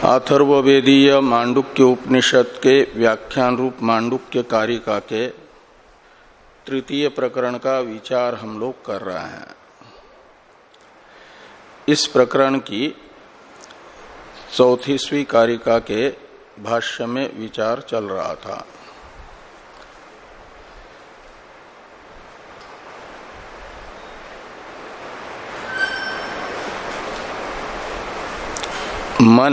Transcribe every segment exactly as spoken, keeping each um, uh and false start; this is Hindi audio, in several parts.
अथर्ववेदीय मांडुक्य उपनिषद के व्याख्यान रूप मांडुक्य कारिका के तृतीय प्रकरण का विचार हम लोग कर रहे हैं। इस प्रकरण की चौथीसवीं कारिका के भाष्य में विचार चल रहा था। मन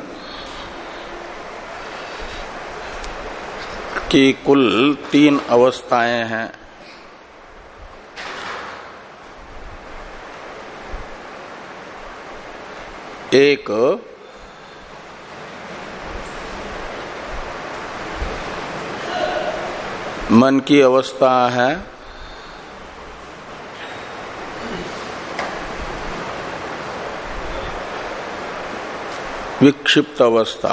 की कुल तीन अवस्थाएं हैं। एक मन की अवस्था है विक्षिप्त अवस्था,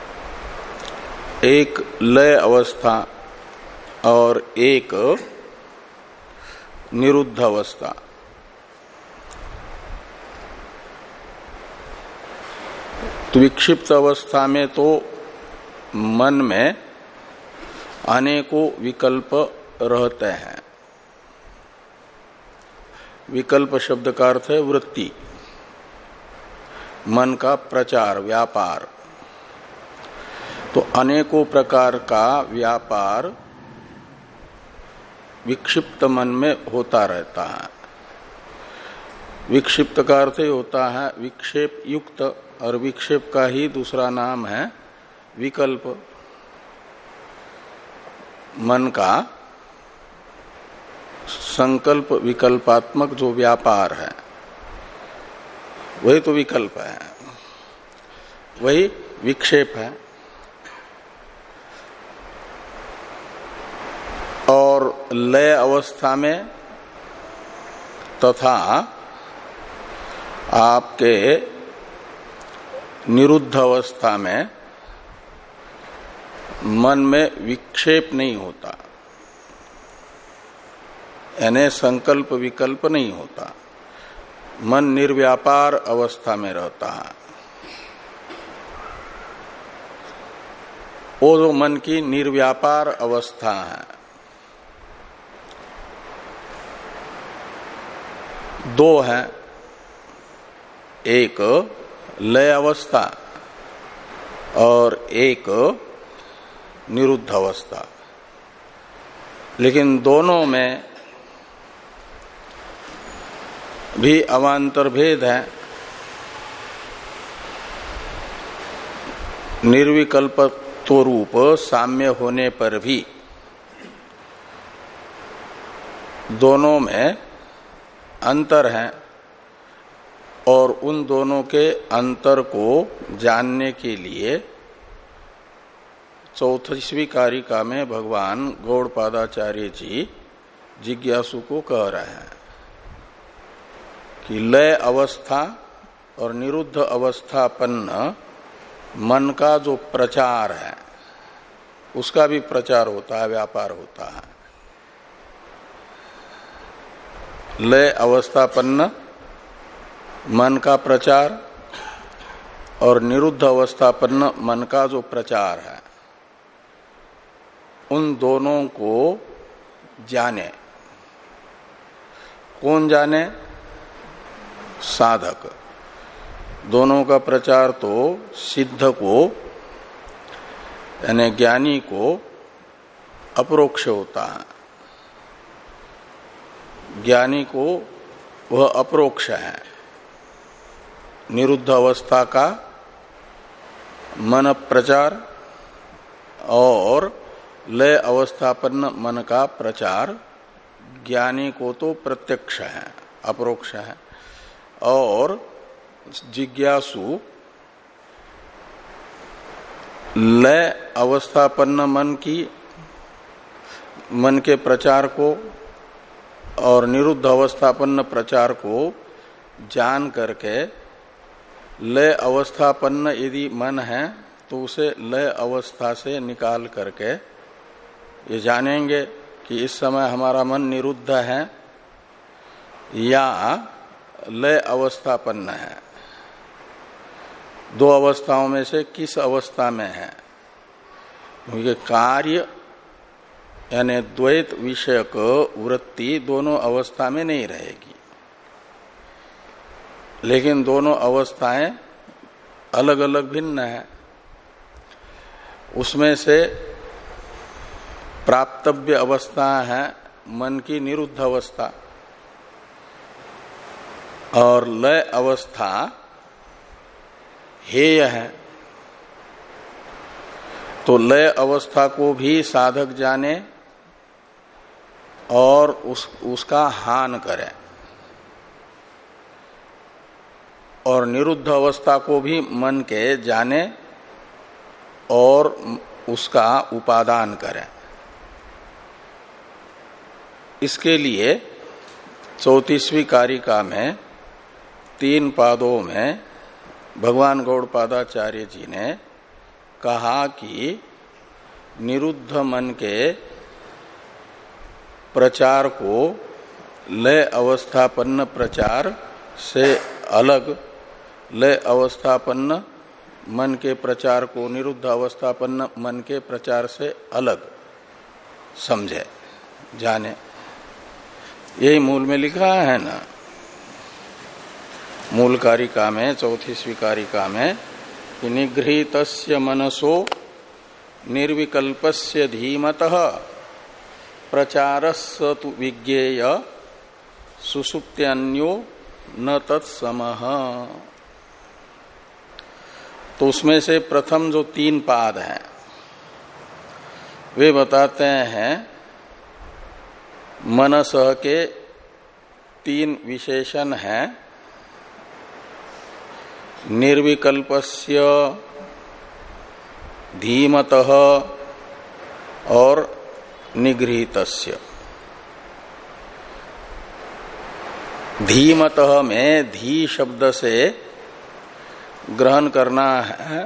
एक लय अवस्था और एक निरुद्ध अवस्था। तो विक्षिप्त अवस्था में तो मन में अनेकों विकल्प रहते हैं। विकल्प शब्द का अर्थ है वृत्ति, मन का प्रचार, व्यापार। तो अनेकों प्रकार का व्यापार विक्षिप्त मन में होता रहता है। विक्षिप्त का अर्थ होता है विक्षेप युक्त, और विक्षेप का ही दूसरा नाम है विकल्प। मन का संकल्प विकल्पात्मक जो व्यापार है वही तो विकल्प है, वही विक्षेप है। और लय अवस्था में तथा आपके निरुद्ध अवस्था में मन में विक्षेप नहीं होता, यानी संकल्प विकल्प नहीं होता। मन निर्व्यापार अवस्था में रहता है। वो जो मन की निर्व्यापार अवस्था है, दो है, एक लय अवस्था और एक निरुद्ध अवस्था। लेकिन दोनों में भी अवान्तर भेद है। निर्विकल्पत्व रूप साम्य होने पर भी दोनों में अंतर है, और उन दोनों के अंतर को जानने के लिए चौथीसवीं कारिका में भगवान गौड़पादाचार्य जी जिज्ञासु को कह रहे हैं कि लय अवस्था और निरुद्ध अवस्थापन्न मन का जो प्रचार है उसका भी प्रचार होता है, व्यापार होता है। लय अवस्थापन्न मन का प्रचार और निरुद्ध अवस्थापन्न मन का जो प्रचार है, उन दोनों को जाने। कौन जाने? साधक। दोनों का प्रचार तो सिद्ध को यानी ज्ञानी को अपरोक्ष होता है। ज्ञानी को वह अपरोक्ष है। निरुद्ध अवस्था का मन प्रचार और लय अवस्थापन्न मन का प्रचार ज्ञानी को तो प्रत्यक्ष है, अपरोक्ष है। और जिज्ञासु लय अवस्थापन्न मन की मन के प्रचार को और निरुद्ध अवस्थापन्न प्रचार को जान करके लय अवस्थापन्न यदि मन है तो उसे लय अवस्था से निकाल करके ये जानेंगे कि इस समय हमारा मन निरुद्ध है या लय अवस्थापन्न है। दो अवस्थाओं में से किस अवस्था में है, क्योंकि कार्य यानी द्वैत विषयक वृत्ति दोनों अवस्था में नहीं रहेगी, लेकिन दोनों अवस्थाएं अलग अलग भिन्न है। उसमें से प्राप्तव्य अवस्था है मन की निरुद्ध अवस्था, और लय अवस्था हेय है। तो लय अवस्था को भी साधक जाने और उस उसका हान करे, और निरुद्ध अवस्था को भी मन के जाने और उसका उपादान करे। इसके लिए चौतीसवीं कारिका में तीन पादों में भगवान गौड़पादाचार्य जी ने कहा कि निरुद्ध मन के प्रचार को लय अवस्थापन्न प्रचार से अलग, लय अवस्थापन्न मन के प्रचार को निरुद्ध अवस्थापन्न मन के प्रचार से अलग समझे, जाने। यही मूल में लिखा है ना, मूल कारिका में, चौथीसवीं कारिका में, कि निगृहीतस्य मनसो निर्विकल्पस्य धीमतः प्रचारस्य तु विज्ञेय सुसुप्त्यन्यो न तत्समः। तो उसमें से प्रथम जो तीन पाद हैं वे बताते हैं मनसः के तीन विशेषण हैं, निर्विकल्पस्य, धीमतः और निगृहीतस्य। धीमतः में धी शब्द से ग्रहण करना है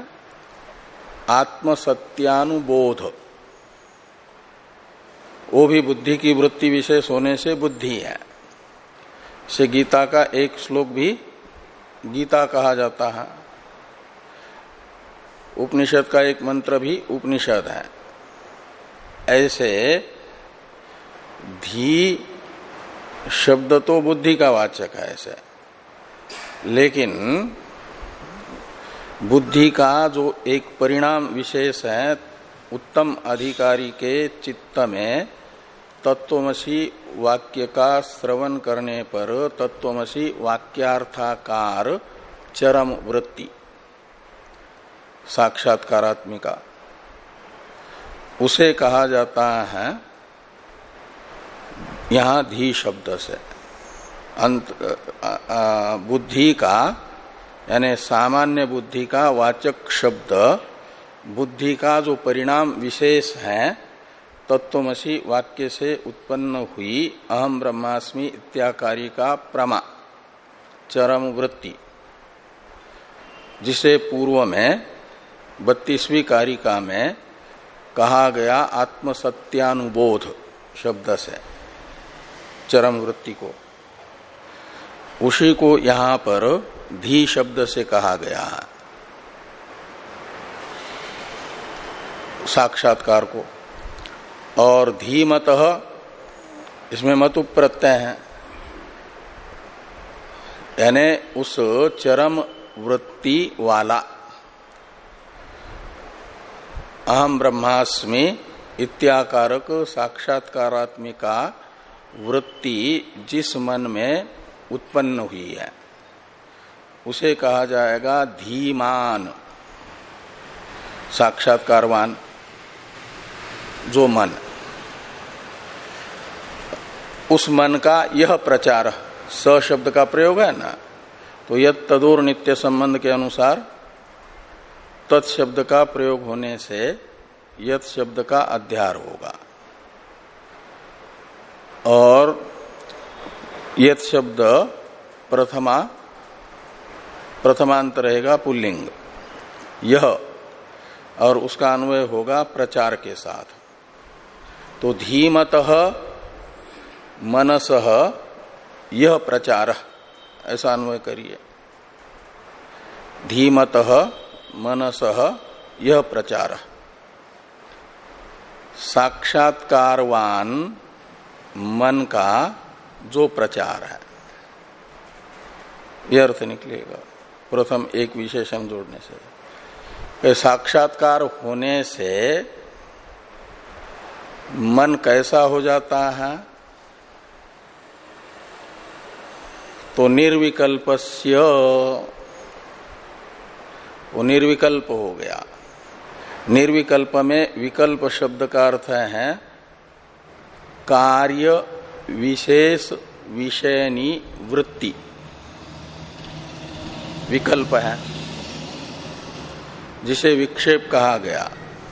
आत्मसत्यानुबोध। वो भी बुद्धि की वृत्ति विशेष होने से बुद्धि है। से गीता का एक श्लोक भी गीता कहा जाता है, उपनिषद का एक मंत्र भी उपनिषद है। ऐसे धी शब्द तो बुद्धि का वाचक है ऐसे, लेकिन बुद्धि का जो एक परिणाम विशेष है, उत्तम अधिकारी के चित्त में तत्वमसी वाक्य का श्रवण करने पर तत्वमसी वाक्यार्थाकार चरम वृत्ति साक्षात्कारात्मिका, उसे कहा जाता है यहां धी शब्द से। अंत बुद्धि का यानी सामान्य बुद्धि का वाचक शब्द बुद्धि का जो परिणाम विशेष है तत्वमसी वाक्य से उत्पन्न हुई अहम ब्रह्मास्मि इत्याकारी का प्रमा चरम वृत्ति, जिसे पूर्व में बत्तीसवीं कारिका में कहा गया आत्मसत्यानुबोध शब्द से चरम वृत्ति को, उसी को यहां पर धी शब्द से कहा गया है साक्षात्कार को। और धीमतः इसमें मतु प्रत्यय है, यानी उस चरम वृत्ति वाला अहम ब्रह्मास्मि इत्याकारक साक्षात्कारात्मिका वृत्ति जिस मन में उत्पन्न हुई है उसे कहा जाएगा धीमान, साक्षात्कारवान जो मन। उस मन का यह प्रचार, स शब्द का प्रयोग है ना, तो यद तदोर नित्य संबंध के अनुसार तत्शब्द का प्रयोग होने से यद शब्द का अध्यार होगा, और यद शब्द प्रथमा प्रथमांत रहेगा पुल्लिंग यह, और उसका अन्वय होगा प्रचार के साथ। तो धीमतः मनसः यह प्रचार, ऐसा अन्वय करिए। धीमतः मनसः यह प्रचार, साक्षात्कारवान मन का जो प्रचार है, यह अर्थ निकलेगा प्रथम एक विशेषण जोड़ने से। साक्षात्कार होने से मन कैसा हो जाता है, तो निर्विकल्पस्य, वो निर्विकल्प हो गया। निर्विकल्प में विकल्प शब्द का अर्थ है कार्य विशेष विषयनी वृत्ति, विकल्प है, जिसे विक्षेप कहा गया।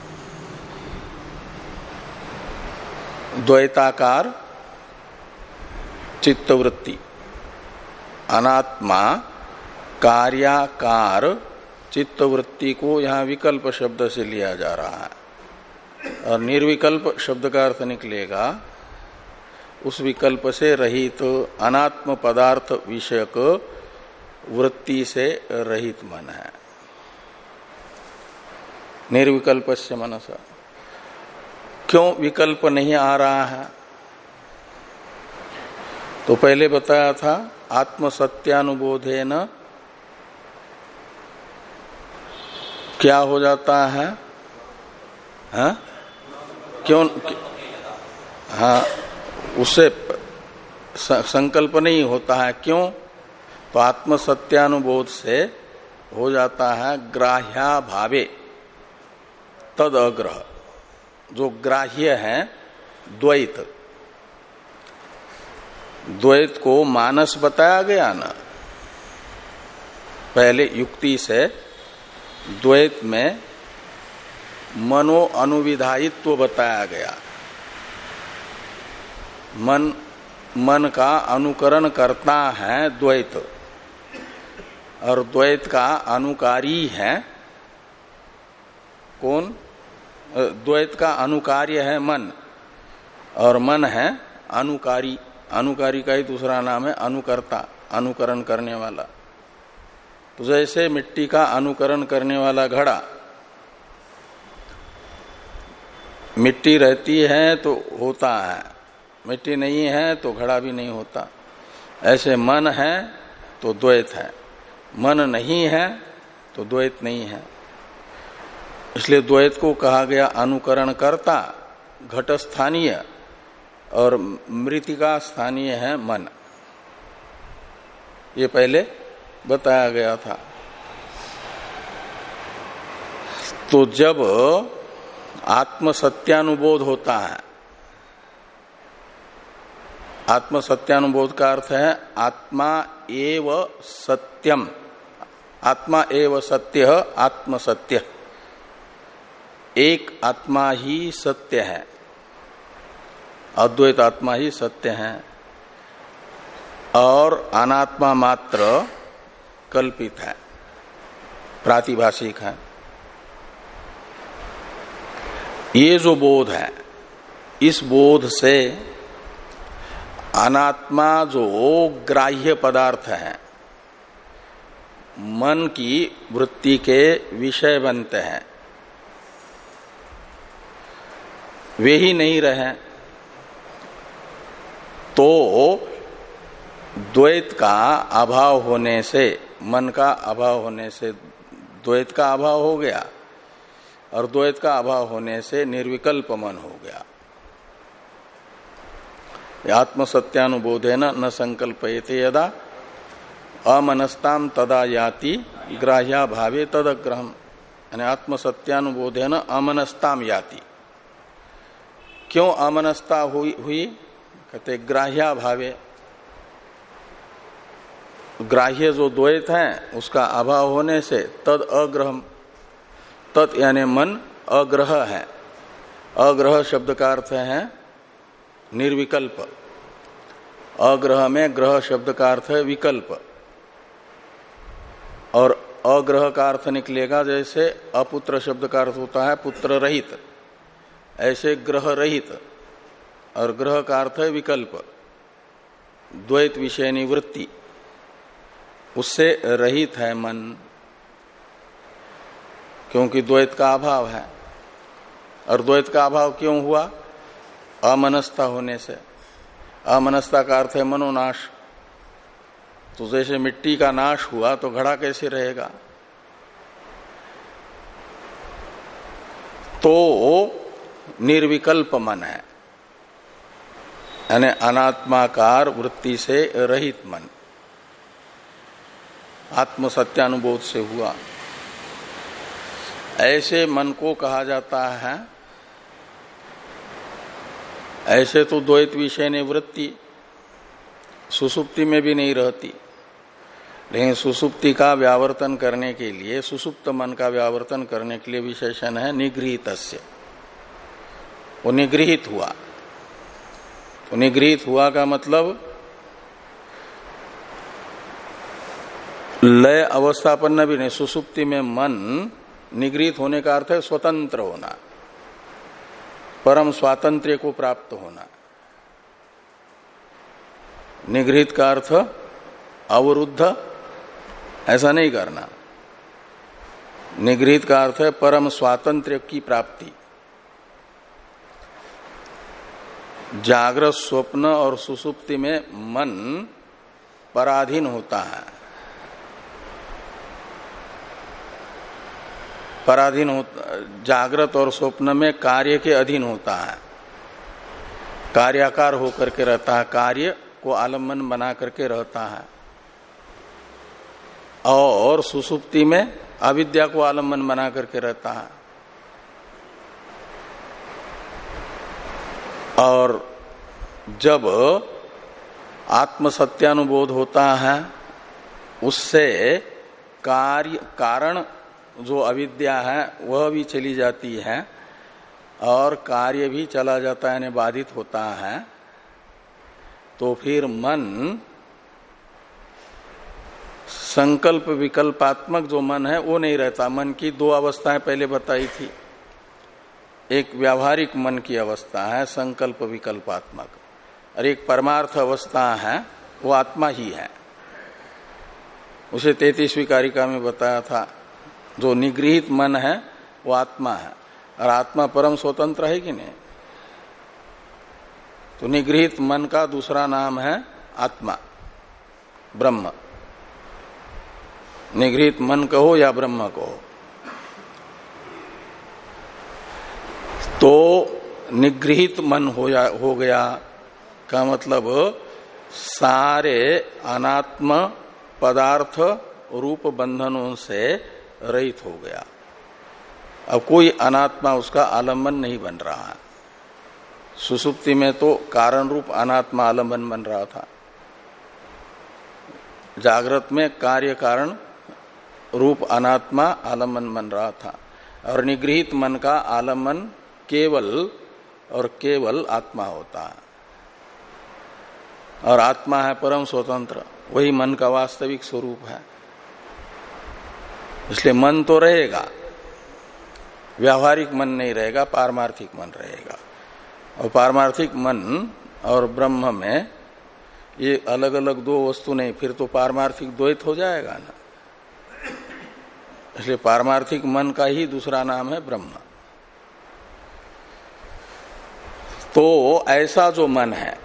द्वैताकार चित्तवृत्ति, अनात्मा कार्याकार चित्तवृत्ति को यहां विकल्प शब्द से लिया जा रहा है। और निर्विकल्प शब्द का अर्थ निकलेगा उस विकल्प से रहित तो अनात्म पदार्थ विषयक वृत्ति से रहित मन है। निर्विकल्पस्य मनसा, क्यों विकल्प नहीं आ रहा है? तो पहले बताया था आत्मसत्यानुबोधेन क्या हो जाता है, हाँ? क्यों? हाँ, उससे संकल्प नहीं होता है। क्यों? तो आत्मसत्यानुबोध से हो जाता है ग्राह्या भावे तद अग्रह, जो ग्राह्य है द्वैत। द्वैत को मानस बताया गया ना पहले युक्ति से, द्वैत में मनो अनुविधायित्व बताया गया। मन मन का अनुकरण करता है द्वैत, और द्वैत का अनुकारी है कौन? द्वैत का अनुकार्य है मन, और मन है अनुकारी। अनुकारी का ही दूसरा नाम है अनुकर्ता, अनुकरण करने वाला। तो जैसे मिट्टी का अनुकरण करने वाला घड़ा, मिट्टी रहती है तो होता है, मिट्टी नहीं है तो घड़ा भी नहीं होता। ऐसे मन है तो द्वैत है, मन नहीं है तो द्वैत नहीं है। इसलिए द्वैत को कहा गया अनुकरण करता, घट स्थानीय, और मृतिका स्थानीय है मन। ये पहले बताया गया था। तो जब आत्म सत्यानुबोध होता है, आत्म सत्यानुबोध का अर्थ है आत्मा एव सत्यम, आत्मा एव सत्य, आत्म सत्य, एक आत्मा ही सत्य है, अद्वैत आत्मा ही सत्य है, और अनात्मा मात्र कल्पित है, प्रातिभाषिक है। ये जो बोध है, इस बोध से अनात्मा जो ग्राह्य पदार्थ है, मन की वृत्ति के विषय बनते हैं, वे ही नहीं रहे, तो द्वैत का अभाव होने से, मन का अभाव होने से द्वैत का अभाव हो गया, और द्वैत का अभाव होने से निर्विकल्प मन हो गया। आत्म सत्यानुबोधेन न संकल्पयते यदा अमनस्ताम तदा याति ग्राह्या भावे तदग्रहम, यानी आत्म सत्यानुबोधेन अमनस्ताम याति। क्यों अमनस्ता हुई हुई कहते ग्राह्या भावे, ग्राह्य जो द्वैत है उसका अभाव होने से तद अग्रहम, तत् यानी मन अग्रह है। अग्रह शब्द का अर्थ है निर्विकल्प, अग्रह में ग्रह शब्द का अर्थ है विकल्प, और अग्रह का अर्थ निकलेगा जैसे अपुत्र शब्द का अर्थ होता है पुत्र रहित, ऐसे ग्रह रहित, और ग्रह का अर्थ है विकल्प, द्वैत विषयनी वृत्ति, उससे रहित है मन। क्योंकि द्वैत का अभाव है। और द्वैत का अभाव क्यों हुआ? अमनस्ता होने से। अमनस्ता का अर्थ है मनोनाश। तो जैसे मिट्टी का नाश हुआ तो घड़ा कैसे रहेगा? तो निर्विकल्प मन है, यानी अनात्माकार वृत्ति से रहित मन, आत्म सत्यानुबोध से हुआ। ऐसे मन को कहा जाता है, ऐसे तो द्वैत विषय ने वृत्ति सुसुप्ति में भी नहीं रहती, लेकिन सुसुप्ति का व्यावर्तन करने के लिए, सुसुप्त मन का व्यावर्तन करने के लिए विशेषण है निगृहीतस्य। वो निगृहित हुआ। तो निगृहित हुआ का मतलब लय अवस्थापन्न भी नहीं। सुसुप्ति में मन निगृहित होने का अर्थ है स्वतंत्र होना, परम स्वातंत्र्य को प्राप्त होना। निगृहित का अर्थ अवरुद्ध ऐसा नहीं करना। निगृहित का अर्थ है परम स्वातंत्र्य की प्राप्ति। जागृत, स्वप्न और सुसुप्ति में मन पराधीन होता है, पराधीन होता। जागृत और स्वप्न में कार्य के अधीन होता है, कार्याकार होकर के रहता है, कार्य को आलम्बन बना करके रहता है। और सुसुप्ति में अविद्या को आलम्बन बना करके रहता है। और जब आत्म सत्यानुबोध होता है, उससे कार्य कारण जो अविद्या है वह भी चली जाती है और कार्य भी चला जाता है, यानी बाधित होता है। तो फिर मन संकल्प विकल्पात्मक जो मन है वो नहीं रहता। मन की दो अवस्थाएं पहले बताई थी। एक व्यावहारिक मन की अवस्था है संकल्प विकल्पात्मक, और एक परमार्थ अवस्था है वो आत्मा ही है। उसे तैंतीसवीं कारिका में बताया था। जो निगृहित मन है वो आत्मा है, और आत्मा परम स्वतंत्र है कि नहीं? तो निगृहित मन का दूसरा नाम है आत्मा, ब्रह्म। निगृहित मन कहो या ब्रह्म कहो। तो निगृहित मन हो, हो गया का मतलब सारे अनात्म पदार्थ रूप बंधनों से रहित हो गया। अब कोई अनात्मा उसका आलम्बन नहीं बन रहा है। सुसुप्ति में तो कारण रूप अनात्मा आलम्बन बन रहा था, जागृत में कार्य कारण रूप अनात्मा आलम्बन बन रहा था, और निगृहित मन का आलम्बन केवल और केवल आत्मा होता है। और आत्मा है परम स्वतंत्र, वही मन का वास्तविक स्वरूप है। इसलिए मन तो रहेगा, व्यावहारिक मन नहीं रहेगा, पारमार्थिक मन रहेगा। और पारमार्थिक मन और ब्रह्म में ये अलग अलग दो वस्तु नहीं, फिर तो पारमार्थिक द्वैत हो जाएगा ना। इसलिए पारमार्थिक मन का ही दूसरा नाम है ब्रह्म। तो ऐसा जो मन है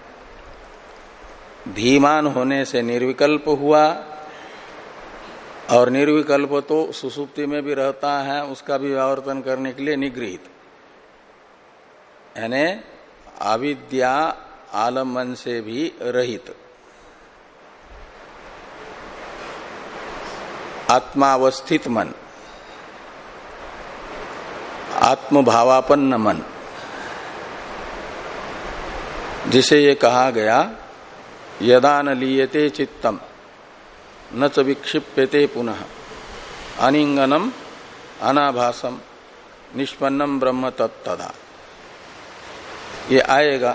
धीमान होने से निर्विकल्प हुआ, और निर्विकल्प तो सुसुप्ति में भी रहता है, उसका भी व्यावर्तन करने के लिए निगृहित, यानी अविद्या आलम्बन से भी रहित, आत्मावस्थित मन, आत्मभावापन्न मन, जिसे ये कहा गया यदा न लीयते चित्तम न च विक्षिप्यते पुनः अनिंगनम अनाभासम निष्पन्नम ब्रह्म तत्तदा। ये आएगा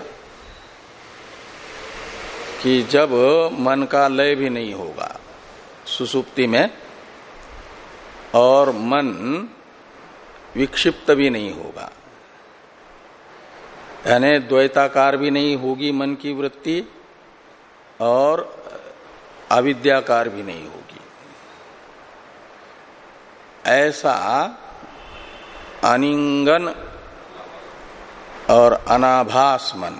कि जब मन का लय भी नहीं होगा सुसुप्ति में, और मन विक्षिप्त भी नहीं होगा, यानी द्वैताकार भी नहीं होगी मन की वृत्ति, और अविद्याकार भी नहीं होगी। ऐसा अनिंगन और अनाभास मन,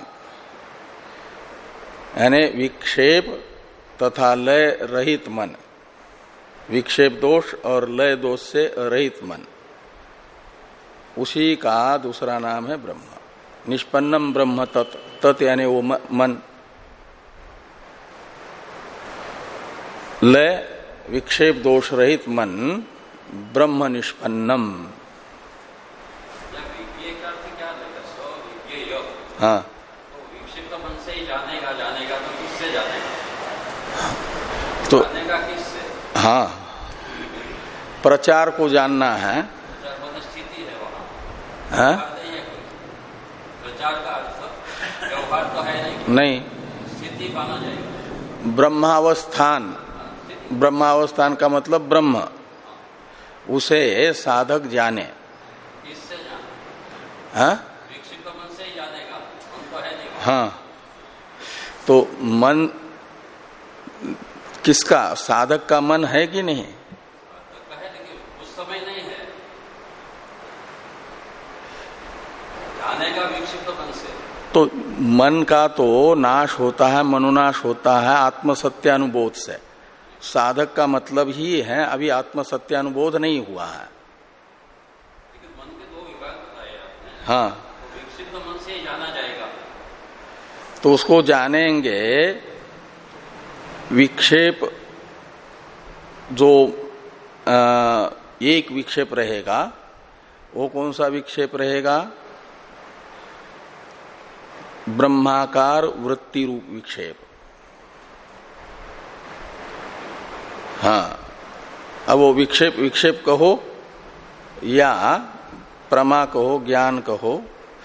यानी विक्षेप तथा लय रहित मन, विक्षेप दोष और लय दोष से रहित मन, उसी का दूसरा नाम है ब्रह्म। निष्पन्नम ब्रह्म तत्, तत् यानी वो मन, लय विक्षेप दोष रहित मन ब्रह्म निष्पन्नम। हाँ, विक्षिप्त मन से ही जानेगा, जानेगा तो किससे जानेगा? तो जानेगा किससे? हाँ, प्रचार को जानना है। प्रचार स्थिति है वहाँ, हाँ? प्रचार का अर्थ व्यवहार तो है नहीं, नहीं, स्थिति माना जाएगा। ब्रह्मावस्थान, ब्रह्मावस्थान का मतलब ब्रह्म, उसे साधक जाने। किससे जाने? हाँ? विक्षिप्त मन से ही जानेगा, मन तो है नहीं। हाँ, तो मन किसका? साधक का मन है कि नहीं? तो कहे लेकिन उस समय नहीं है, जानेगा विक्षिप्त मन से। तो मन का तो नाश होता है, मनोनाश होता है आत्मसत्यानुबोध से। साधक का मतलब ही है अभी आत्मसत्यानुबोध नहीं हुआ है। लेकिन मन के दो विभाग बताए आपने। हाँ, तो विक्षिप्त मन से ही जाना जाएगा, तो उसको जानेंगे। विक्षेप जो आ, एक विक्षेप रहेगा, वो कौन सा विक्षेप रहेगा? ब्रह्माकार वृत्ति रूप विक्षेप। हाँ, अब वो विक्षेप विक्षेप कहो या प्रमा कहो, ज्ञान कहो,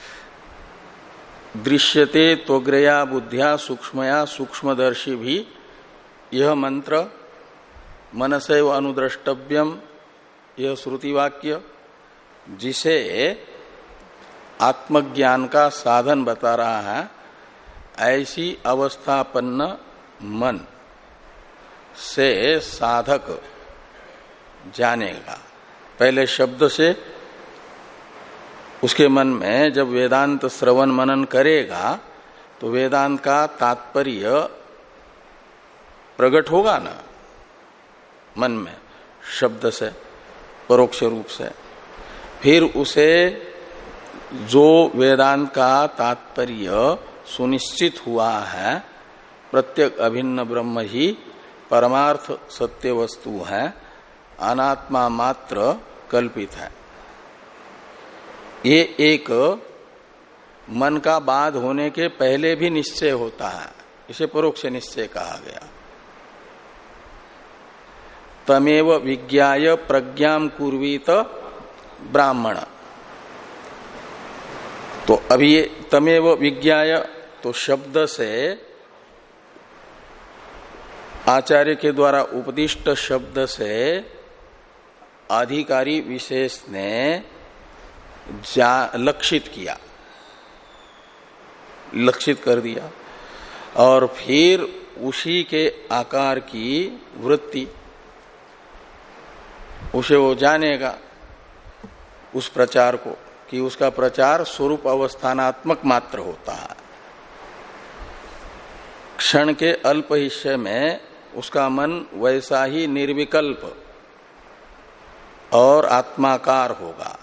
दृश्यते त्वग्रया बुद्धिया सूक्ष्मया सूक्ष्मदर्शी भी यह मंत्र मनसैव अनुद्रष्टव्यम, यह श्रुति वाक्य जिसे आत्मज्ञान का साधन बता रहा है, ऐसी अवस्थापन्न मन से साधक जानेगा। पहले शब्द से उसके मन में जब वेदांत श्रवण मनन करेगा तो वेदांत का तात्पर्य प्रकट होगा ना मन में, शब्द से, परोक्ष रूप से। फिर उसे जो वेदांत का तात्पर्य सुनिश्चित हुआ है, प्रत्येक अभिन्न ब्रह्म ही परमार्थ सत्य वस्तु है, अनात्मा मात्र कल्पित है, ये एक मन का बाध होने के पहले भी निश्चय होता है। इसे परोक्ष निश्चय कहा गया। तमेव विज्ञाय प्रज्ञाम कुर्वीत ब्राह्मण। तो अभी ये तमेव विज्ञाय, तो शब्द से आचार्य के द्वारा उपदिष्ट शब्द से अधिकारी विशेष ने लक्षित किया, लक्षित कर दिया, और फिर उसी के आकार की वृत्ति, उसे वो जानेगा उस प्रचार को, कि उसका प्रचार स्वरूप अवस्थानात्मक मात्र होता है। क्षण के अल्प हिस्से में उसका मन वैसा ही निर्विकल्प और आत्माकार होगा,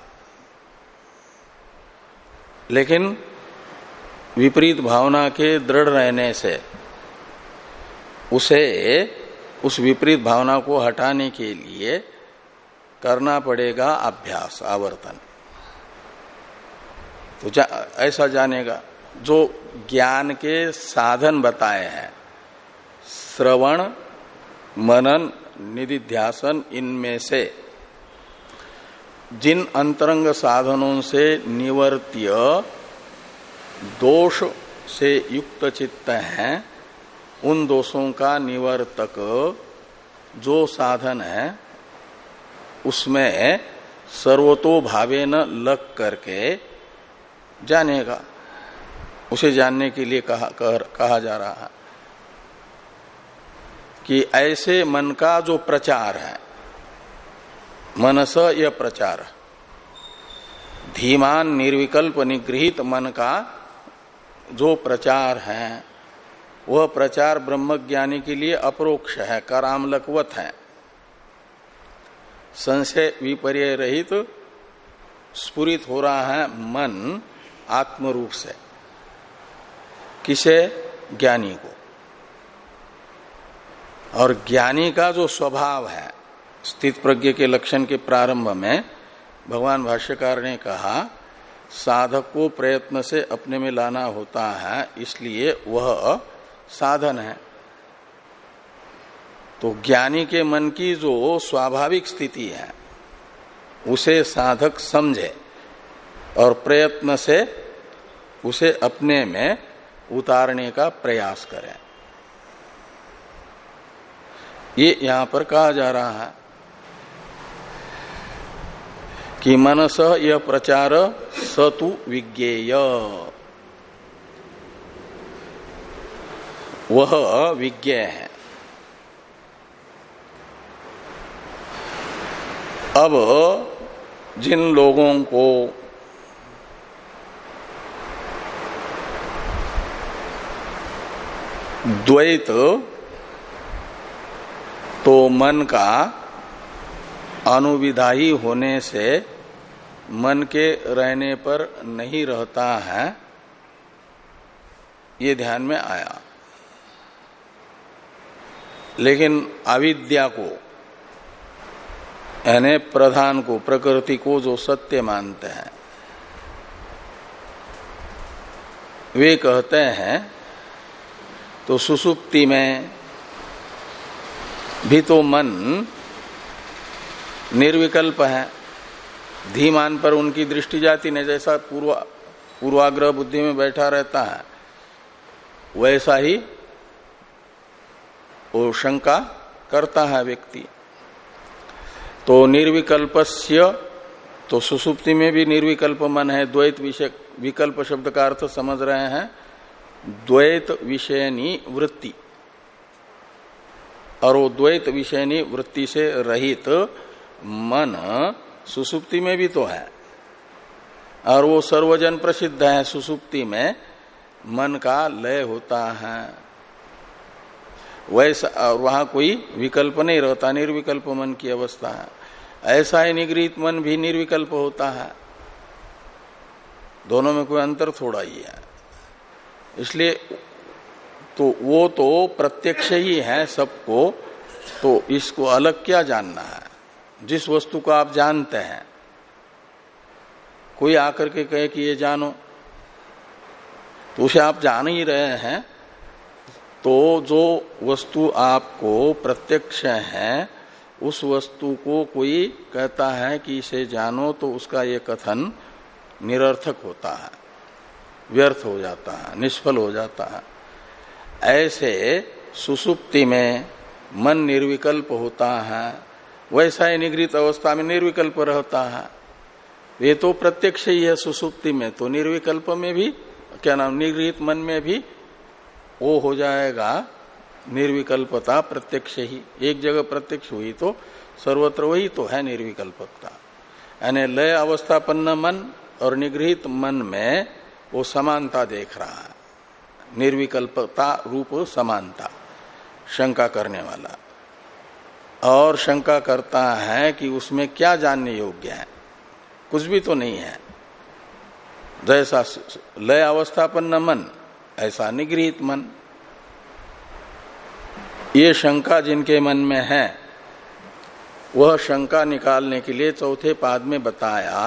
लेकिन विपरीत भावना के दृढ़ रहने से उसे उस विपरीत भावना को हटाने के लिए करना पड़ेगा अभ्यास, आवर्तन। तो जा, ऐसा जानेगा जो ज्ञान के साधन बताए हैं, श्रवण मनन निधिध्यासन, इनमें से जिन अंतरंग साधनों से निवर्त्य दोष से युक्त चित्त हैं, उन दोषों का निवर्तक जो साधन है उसमें सर्वतो भावेन लग करके जानेगा। उसे जानने के लिए कहा, कह, कहा जा रहा है कि ऐसे मन का जो प्रचार है, मनस यह प्रचार, धीमान निर्विकल्प निगृहित मन का जो प्रचार है वह प्रचार ब्रह्मज्ञानी के लिए अपरोक्ष है, करामलकवत है, संशय विपर्य रहित स्फुरित हो रहा है मन आत्म रूप से। किसे? ज्ञानी को। और ज्ञानी का जो स्वभाव है, स्थित प्रज्ञ के लक्षण के प्रारंभ में भगवान भाष्यकार ने कहा साधक को प्रयत्न से अपने में लाना होता है, इसलिए वह साधन है। तो ज्ञानी के मन की जो स्वाभाविक स्थिति है उसे साधक समझे और प्रयत्न से उसे अपने में उतारने का प्रयास करें, ये यहां पर कहा जा रहा है कि मनस यह प्रचार सतु विज्ञेय, वह विज्ञ है। अब जिन लोगों को द्वैत तो मन का अनुविधायी होने से मन के रहने पर नहीं रहता है, ये ध्यान में आया। लेकिन अविद्या को यानी प्रधान को, प्रकृति को जो सत्य मानते हैं वे कहते हैं तो सुसुप्ति में भी तो मन निर्विकल्प है, धीमान पर उनकी दृष्टि जाती नहीं, जैसा पूर्वा पूर्वाग्रह बुद्धि में बैठा रहता है वैसा ही वो शंका करता है व्यक्ति। तो निर्विकल्पस्य, तो सुसुप्ति में भी निर्विकल्प मन है। द्वैत विषय, विकल्प शब्द का अर्थ समझ रहे हैं द्वैत विषयनी वृत्ति, और वो द्वैत विषयनी वृत्ति से रहित मन सुसुप्ति में भी तो है, और वो सर्वजन प्रसिद्ध है। सुसुप्ति में मन का लय होता है, वैसा वहां कोई विकल्प नहीं रहता, निर्विकल्प मन की अवस्था है। ऐसा ही निगृहित मन भी निर्विकल्प होता है, दोनों में कोई अंतर थोड़ा ही है। इसलिए तो वो तो प्रत्यक्ष ही है सबको, तो इसको अलग क्या जानना है। जिस वस्तु को आप जानते हैं, कोई आकर के कहे कि ये जानो, तो उसे आप जान ही रहे हैं। तो जो वस्तु आपको प्रत्यक्ष है उस वस्तु को कोई कहता है कि इसे जानो, तो उसका ये कथन निरर्थक होता है, व्यर्थ हो जाता है, निष्फल हो जाता है। ऐसे सुसुप्ति में मन निर्विकल्प होता है, वैसा ही निगृहित अवस्था में निर्विकल्प रहता है। ये तो प्रत्यक्ष ही है। सुसुप्ति में तो निर्विकल्प में भी क्या नाम, निगृहित मन में भी वो हो जाएगा निर्विकल्पता प्रत्यक्ष ही। एक जगह प्रत्यक्ष हुई तो सर्वत्र वही तो है निर्विकल्पता। यानी लय अवस्थापन्न मन और निगृहित मन में वो समानता देख रहा है, निर्विकल्पता रूप समानता, शंका करने वाला। और शंका करता है कि उसमें क्या जानने योग्य है, कुछ भी तो नहीं है। जैसा लय अवस्थापन्न मन ऐसा निगृहित मन। ये शंका जिनके मन में है वह शंका निकालने के लिए चौथे पाद में बताया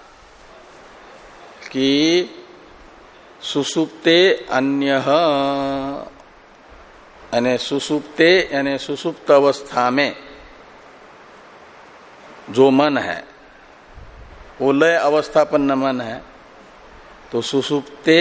कि सुसुप्ते अन्यः, यानी सुसुप्ते यानी सुसुप्त अवस्था में जो मन है वो लय अवस्थापन्न मन है। तो सुसुप्ते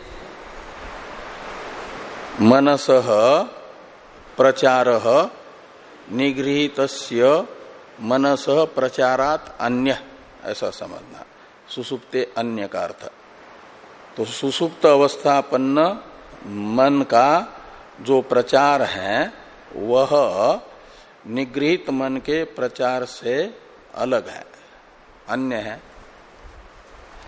मनसः प्रचारः निगृहीतस्य मनसः प्रचारात् अन्य, ऐसा समझना। सुसुप्ते अन्य का अर्थ तो सुसुप्त अवस्थापन्न मन का जो प्रचार है वह निगृहित मन के प्रचार से अलग है, अन्य है।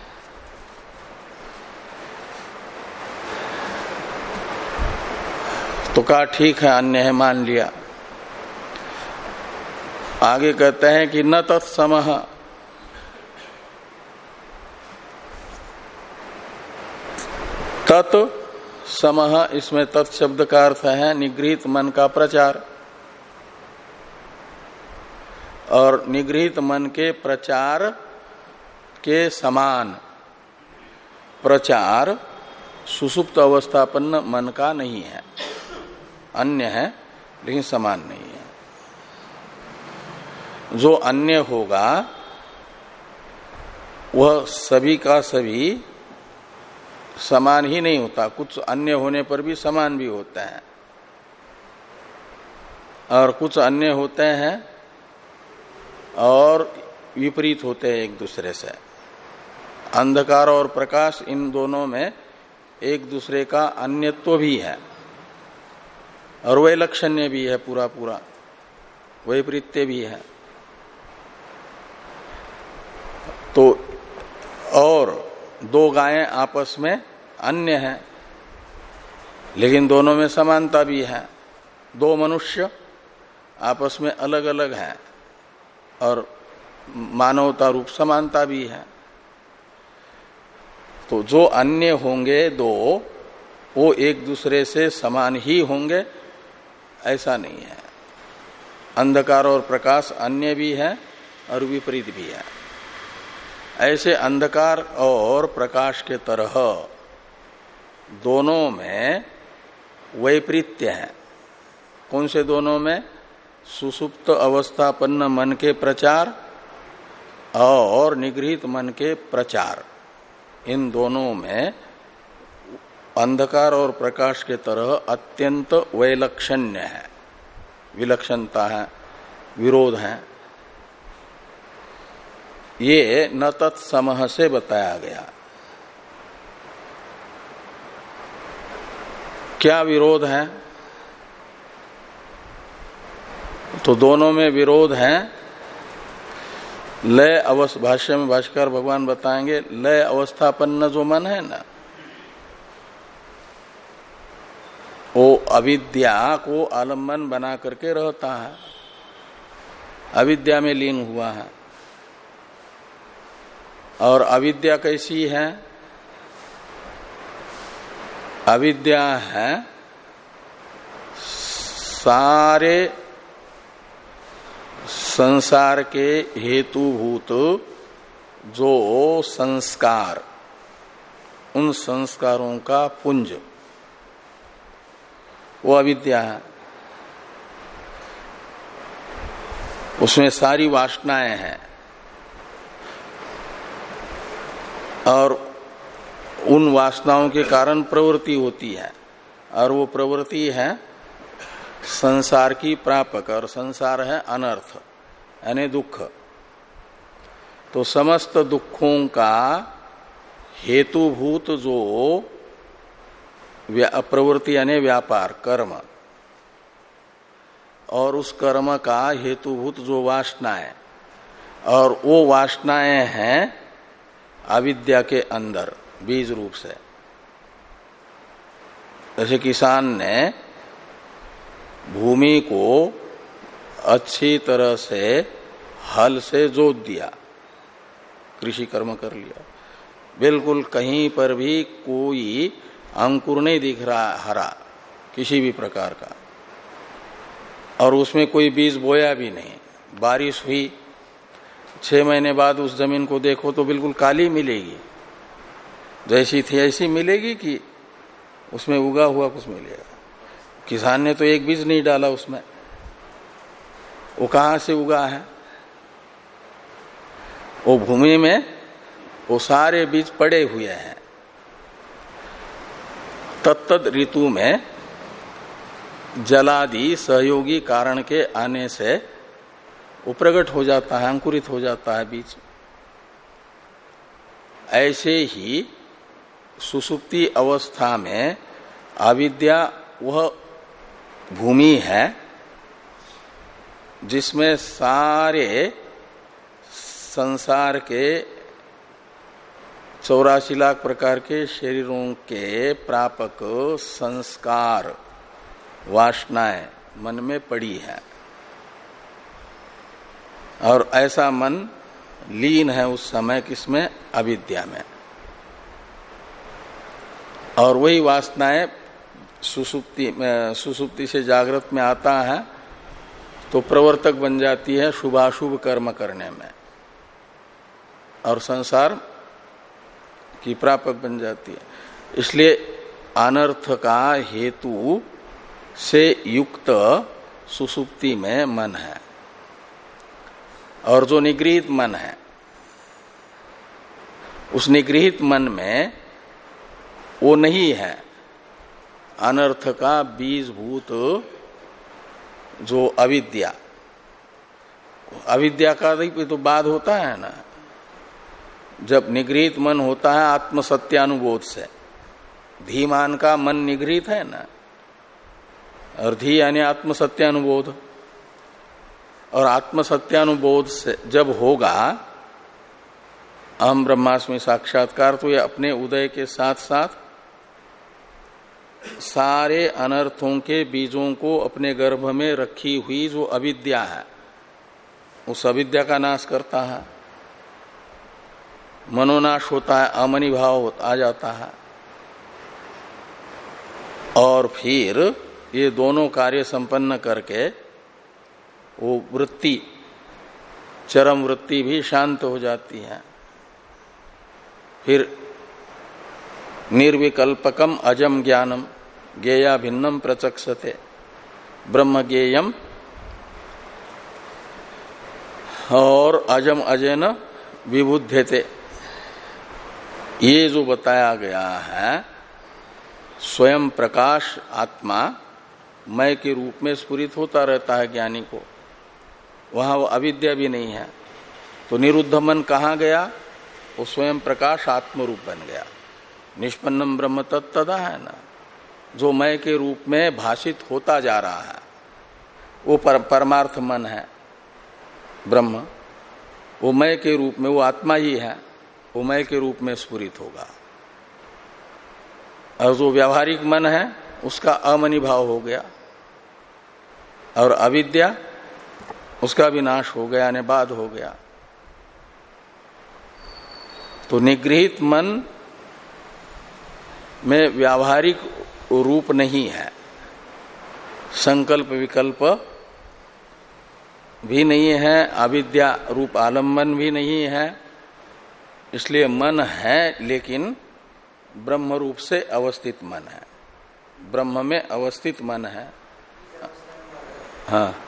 तो कहा ठीक है, अन्य है, मान लिया। आगे कहते हैं कि न तत्समः, तत् समः, इसमें तत् शब्द का अर्थ है निगृहित मन का प्रचार, और निगृहित मन के प्रचार के समान प्रचार सुसुप्त अवस्थापन्न मन का नहीं है, अन्य है लेकिन समान नहीं है। जो अन्य होगा वह सभी का सभी समान ही नहीं होता, कुछ अन्य होने पर भी समान भी होते हैं, और कुछ अन्य होते हैं और विपरीत होते हैं एक दूसरे से। अंधकार और प्रकाश, इन दोनों में एक दूसरे का अन्यत्व भी है और वैलक्षण्य भी है, पूरा पूरा वैपरीत्य भी है। तो और दो गायें आपस में अन्य हैं लेकिन दोनों में समानता भी है। दो मनुष्य आपस में अलग अलग हैं और मानवता रूप समानता भी है। तो जो अन्य होंगे दो, वो एक दूसरे से समान ही होंगे ऐसा नहीं है। अंधकार और प्रकाश अन्य भी है और विपरीत भी है। ऐसे अंधकार और प्रकाश के तरह दोनों में वैपरीत्य है। कौन से दोनों में? सुसुप्त अवस्थापन्न मन के प्रचार और निगृहित मन के प्रचार, इन दोनों में अंधकार और प्रकाश के तरह अत्यंत वैलक्षण्य है, विलक्षणता है, विरोध है। ये न तत्समः से बताया गया। क्या विरोध है? तो दोनों में विरोध है। लय अवस्था, भाष्य में भाष्कर भगवान बताएंगे, लय अवस्थापन्न जो मन है ना, वो अविद्या को आलम्बन बना करके रहता है, अविद्या में लीन हुआ है। और अविद्या कैसी है? अविद्या है सारे संसार के हेतुभूत जो संस्कार, उन संस्कारों का पुंज, वो अविद्या है। उसमें सारी वासनाएं हैं और उन वासनाओं के कारण प्रवृत्ति होती है, और वो प्रवृत्ति है संसार की प्रापक, और संसार है अनर्थ यानी दुख। तो समस्त दुखों का हेतुभूत जो प्रवृत्ति यानी व्यापार, कर्म, और उस कर्म का हेतुभूत जो वासनाएं, और वो वासनाएं हैं अविद्या के अंदर बीज रूप से। जैसे किसान ने भूमि को अच्छी तरह से हल से जोत दिया, कृषि कर्म कर लिया, बिल्कुल कहीं पर भी कोई अंकुर नहीं दिख रहा हरा किसी भी प्रकार का, और उसमें कोई बीज बोया भी नहीं। बारिश हुई, छह महीने बाद उस जमीन को देखो तो बिल्कुल काली मिलेगी, जैसी थी ऐसी मिलेगी कि उसमें उगा हुआ कुछ मिलेगा। किसान ने तो एक बीज नहीं डाला उसमें, वो कहां से उगा है? वो भूमि में वो सारे बीज पड़े हुए हैं। तत्तद ऋतु में जलादि सहयोगी कारण के आने से वो प्रकट हो जाता है, अंकुरित हो जाता है बीज। ऐसे ही सुसुप्ति अवस्था में अविद्या वह भूमि है जिसमें सारे संसार के चौरासी लाख प्रकार के शरीरों के प्रापक संस्कार वासनाएं मन में पड़ी है और ऐसा मन लीन है उस समय किसमें, अविद्या में। और वही वासनाएं सुसुप्ति में, सुसुप्ति से जागृत में आता है तो प्रवर्तक बन जाती है शुभाशुभ कर्म करने में और संसार की प्रापक बन जाती है। इसलिए अनर्थ का हेतु से युक्त सुसुप्ति में मन है और जो निगृहित मन है उस निगृहित मन में वो नहीं है अनर्थ का बीजभूत जो अविद्या। अविद्या का भी तो बाध होता है ना, जब निगृहित मन होता है आत्म सत्यानुबोध से। धीमान का मन निगृहित है ना, और धी यानी आत्म सत्यानुबोध। और आत्म सत्यानुबोध से जब होगा अहम ब्रह्मास्मि साक्षात्कार, तो ये अपने उदय के साथ साथ सारे अनर्थों के बीजों को अपने गर्भ में रखी हुई जो अविद्या है उस अविद्या का नाश करता है। मनोनाश होता है, अमनि भाव आ जाता है और फिर ये दोनों कार्य संपन्न करके वो वृत्ति, चरम वृत्ति भी शांत हो जाती है। फिर निर्विकल्पकम अजम ज्ञानम ज्ञेया भिन्नम प्रचक्षते ब्रह्म ज्ञेयम और अजम अजैन विबुध्यते। ये जो बताया गया है स्वयं प्रकाश आत्मा मय के रूप में स्फुरित होता रहता है ज्ञानी को, वहां वो अविद्या भी नहीं है। तो निरुद्ध मन कहाँ गया, वो स्वयं प्रकाश आत्म रूप बन गया। निष्पन्नम ब्रह्म तत्तदा है ना, जो मय के रूप में भाषित होता जा रहा है वो पर, परमार्थ मन है ब्रह्म। वो मय के रूप में, वो आत्मा ही है, वो मय के रूप में स्फुरित होगा। और जो व्यावहारिक मन है उसका अमनि भाव हो गया और अविद्या उसका विनाश हो गया, निबाध हो गया। तो निगृहित मन में व्यावहारिक रूप नहीं है, संकल्प विकल्प भी नहीं है, अविद्या रूप आलम्बन भी नहीं है। इसलिए मन है लेकिन ब्रह्म रूप से अवस्थित मन है, ब्रह्म में अवस्थित मन है। हाँ,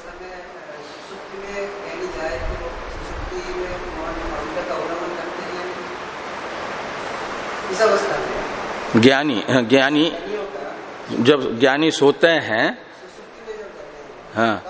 ज्ञानी ज्ञानी जब ज्ञानी सोते हैं, हाँ,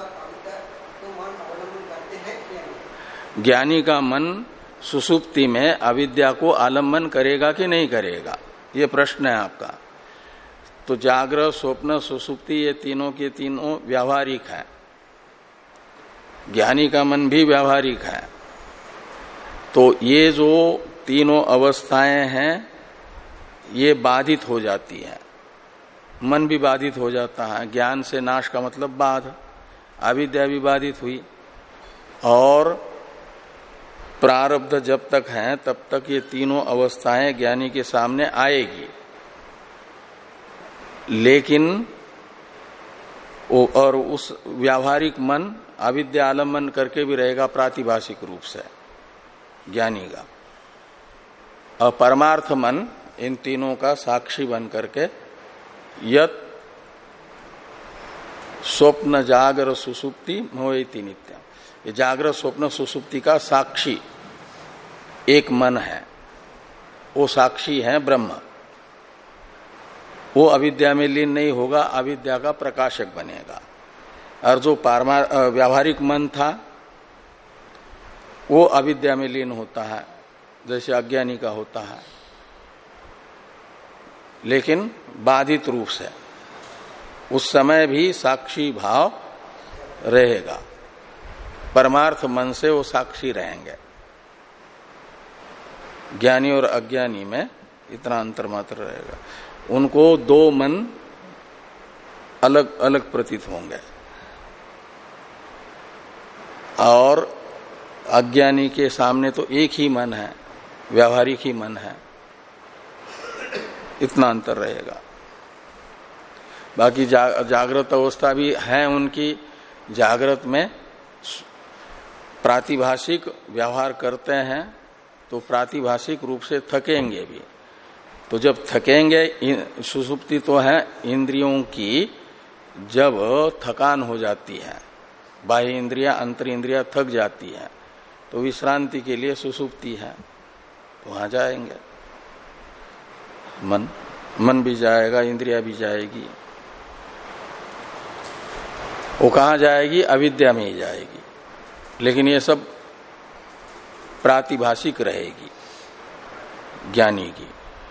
ज्ञानी का मन सुसुप्ति में अविद्या को आलम्बन करेगा कि नहीं करेगा, ये प्रश्न है आपका। तो जागृत स्वप्न सुसुप्ति ये तीनों के तीनों व्यावहारिक है, ज्ञानी का मन भी व्यावहारिक है। तो ये जो तीनों अवस्थाएं हैं ये बाधित हो जाती है, मन भी बाधित हो जाता है। ज्ञान से नाश का मतलब बाध, अविद्या भी बाधित हुई। और प्रारब्ध जब तक है तब तक ये तीनों अवस्थाएं ज्ञानी के सामने आएगी, लेकिन और उस व्यावहारिक मन अविद्या आलम्बन करके भी रहेगा प्रातिभाषिक रूप से ज्ञानी का। और परमार्थ मन इन तीनों का साक्षी बन करके यत स्वप्न जागर सुसुप्ति मोहिति नित्यम, ये जागृत स्वप्न सुसुप्ति का साक्षी एक मन है, वो साक्षी है ब्रह्म। वो अविद्या में लीन नहीं होगा, अविद्या का प्रकाशक बनेगा। और जो व्यावहारिक मन था वो अविद्या में लीन होता है, जैसे अज्ञानी का होता है, लेकिन बाधित रूप से। उस समय भी साक्षी भाव रहेगा, परमार्थ मन से वो साक्षी रहेंगे। ज्ञानी और अज्ञानी में इतना अंतर मात्र रहेगा। उनको दो मन अलग अलग प्रतीत होंगे। और अज्ञानी के सामने तो एक ही मन है, व्यावहारिक ही मन है, इतना अंतर रहेगा। बाकी जा, जागृत अवस्था भी है उनकी, जागृत में प्रातिभाषिक व्यवहार करते हैं तो प्रातिभाषिक रूप से थकेंगे भी। तो जब थकेंगे, सुसुप्ति तो है इंद्रियों की जब थकान हो जाती है, बाह्य इंद्रिया अंतर इंद्रिया थक जाती है, तो विश्रांति के लिए सुसुप्ति है, तो वहां जाएंगे। मन मन भी जाएगा, इंद्रिया भी जाएगी। वो कहाँ जाएगी? अविद्या में ही जाएगी। लेकिन ये सब प्रातिभाषिक रहेगी ज्ञानी की।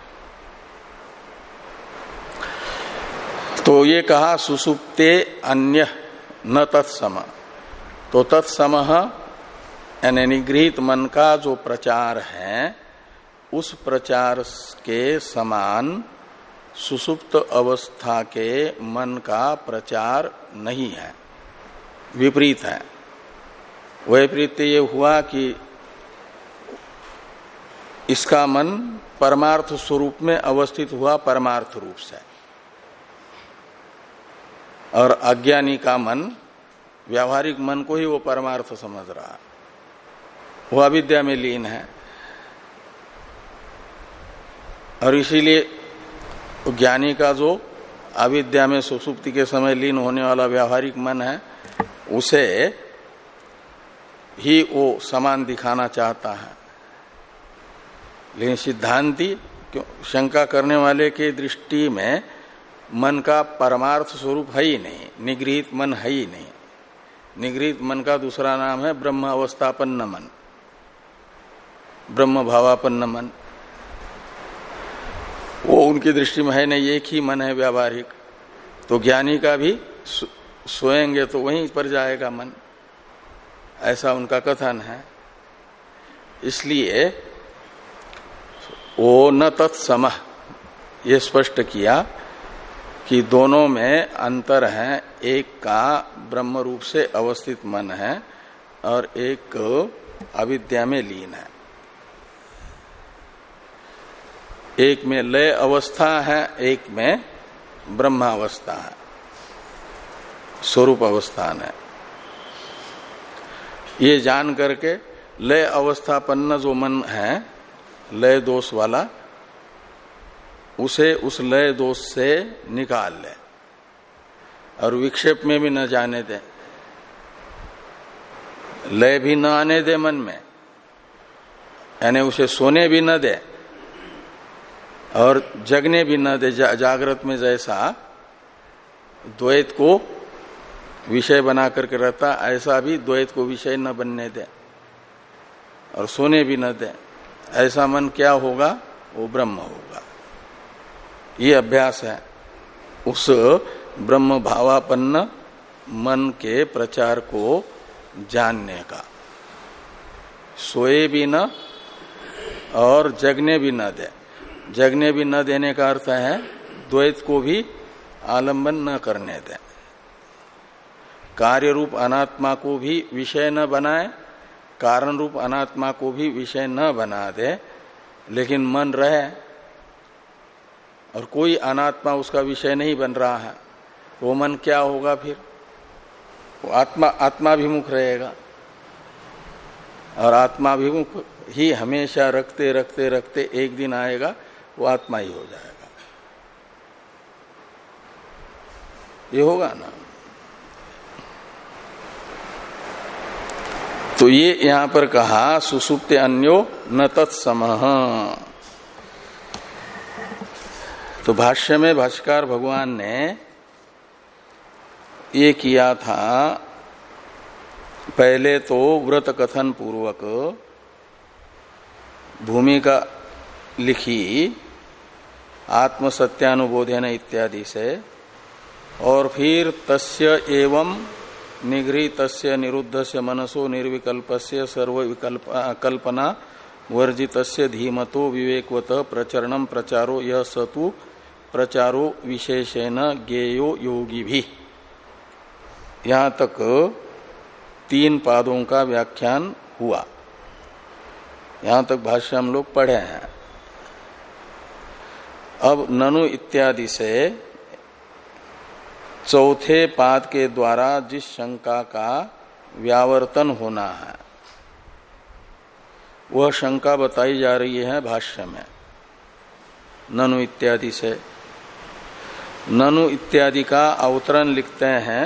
तो ये कहा सुसुप्ते अन्य न तत्सम। तो तत्सम यानी निगृहीत मन का जो प्रचार है, उस प्रचार के समान सुसुप्त अवस्था के मन का प्रचार नहीं है, विपरीत है। विपरीत ये हुआ कि इसका मन परमार्थ स्वरूप में अवस्थित हुआ, परमार्थ रूप से, और अज्ञानी का मन व्यावहारिक मन को ही वो परमार्थ समझ रहा है, वो अविद्या में लीन है। और इसीलिए ज्ञानी का जो अविद्या में सुसुप्ति के समय लीन होने वाला व्यावहारिक मन है, उसे ही वो समान दिखाना चाहता है। लेकिन सिद्धांती क्यों शंका करने वाले के दृष्टि में मन का परमार्थ स्वरूप है ही नहीं, निगृहीत मन है ही नहीं। निगृहीत मन का दूसरा नाम है ब्रह्म अवस्थापन्न मन, ब्रह्म भावापन्न मन। वो उनकी दृष्टि में है नहीं, एक ही मन है व्यावहारिक। तो ज्ञानी का भी सोएंगे तो वहीं पर जाएगा मन, ऐसा उनका कथन है। इसलिए वो न तत्समः ये स्पष्ट किया कि दोनों में अंतर है। एक का ब्रह्म रूप से अवस्थित मन है और एक अविद्या में लीन है। एक में लय अवस्था है, एक में ब्रह्मावस्था है, स्वरूप अवस्थान है। ये जान करके लय अवस्थापन्न जो मन है, लय दोष वाला, उसे उस लय दोष से निकाल ले और विक्षेप में भी न जाने दे, लय भी न आने दे मन में, यानी उसे सोने भी न दे और जगने भी न दे। जा, जागृत में जैसा द्वैत को विषय बना करके रहता, ऐसा भी द्वैत को विषय न बनने दे और सोने भी न दे। ऐसा मन क्या होगा? वो ब्रह्म होगा। ये अभ्यास है उस ब्रह्म भावापन्न मन के प्रचार को जानने का। सोए भी न और जगने भी न दे। जगने भी न देने का अर्थ है द्वैत को भी आलंबन न करने दे। कार्य रूप अनात्मा को भी विषय न बनाए, कारण रूप अनात्मा को भी विषय न बना दे, लेकिन मन रहे और कोई अनात्मा उसका विषय नहीं बन रहा है। वो मन क्या होगा फिर? वो आत्मा आत्माभिमुख रहेगा और आत्माभिमुख ही हमेशा रखते रखते रखते एक दिन आएगा वो आत्मा ही हो जाएगा। ये होगा ना। तो ये यहां पर कहा सुसुप्ते अन्यो न तत्समः। तो भाष्य में भाष्यकार भगवान ने ये किया था, पहले तो व्रत कथन पूर्वक भूमिका लिखी आत्म सत्यानुबोधन इत्यादि से, और फिर तस्य एवं निगृहीतस्य निरुद्धस्य मनसो निर्विकल्पस्य सर्व विकल्प कल्पना वर्जितस्य धीमतो विवेकवत प्रचरणम प्रचारो यह सतु प्रचारो विशेषेण ज्ञेयो योगी भी। यहां तक तीन पादों का व्याख्यान हुआ। यहां तक भाष्य हम लोग पढ़े हैं। अब ननु इत्यादि से चौथे पाद के द्वारा जिस शंका का व्यावर्तन होना है वह शंका बताई जा रही है भाष्य में ननु इत्यादि से। ननु इत्यादि का अवतरण लिखते हैं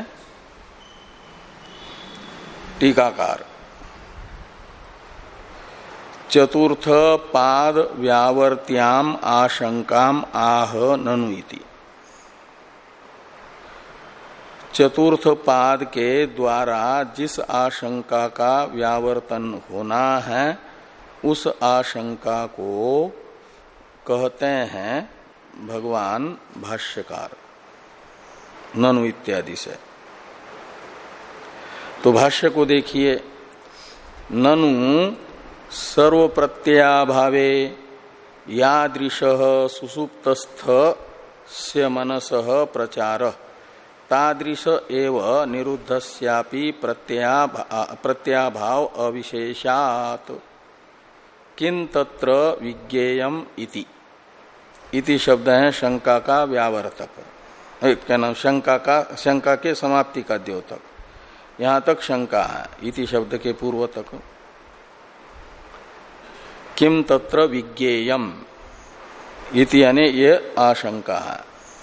टीकाकार। चतुर्थ पाद व्यावर्त्याम आशंकाम आह ननु इति। चतुर्थ पाद के द्वारा जिस आशंका का व्यावर्तन होना है उस आशंका को कहते हैं भगवान भाष्यकार ननु इत्यादि से। तो भाष्य को देखिए। ननु सर्व प्रत्ययाभावे यादृशः सुसुप्तस्थ से मनसः प्रचार तादृश एव निरुद्धस्यापि प्रत्याभाव अविशेषात् किं तत्र विज्ञेयम इति। इति शब्द है शंका का व्यावर्तक, क्या नाम, शंका का शंका के समाप्ति का द्योतक। यहां तक शंका है इति शब्द के पूर्व तक। किम तत्र विज्ञेयम इति यानी ये आशंका है।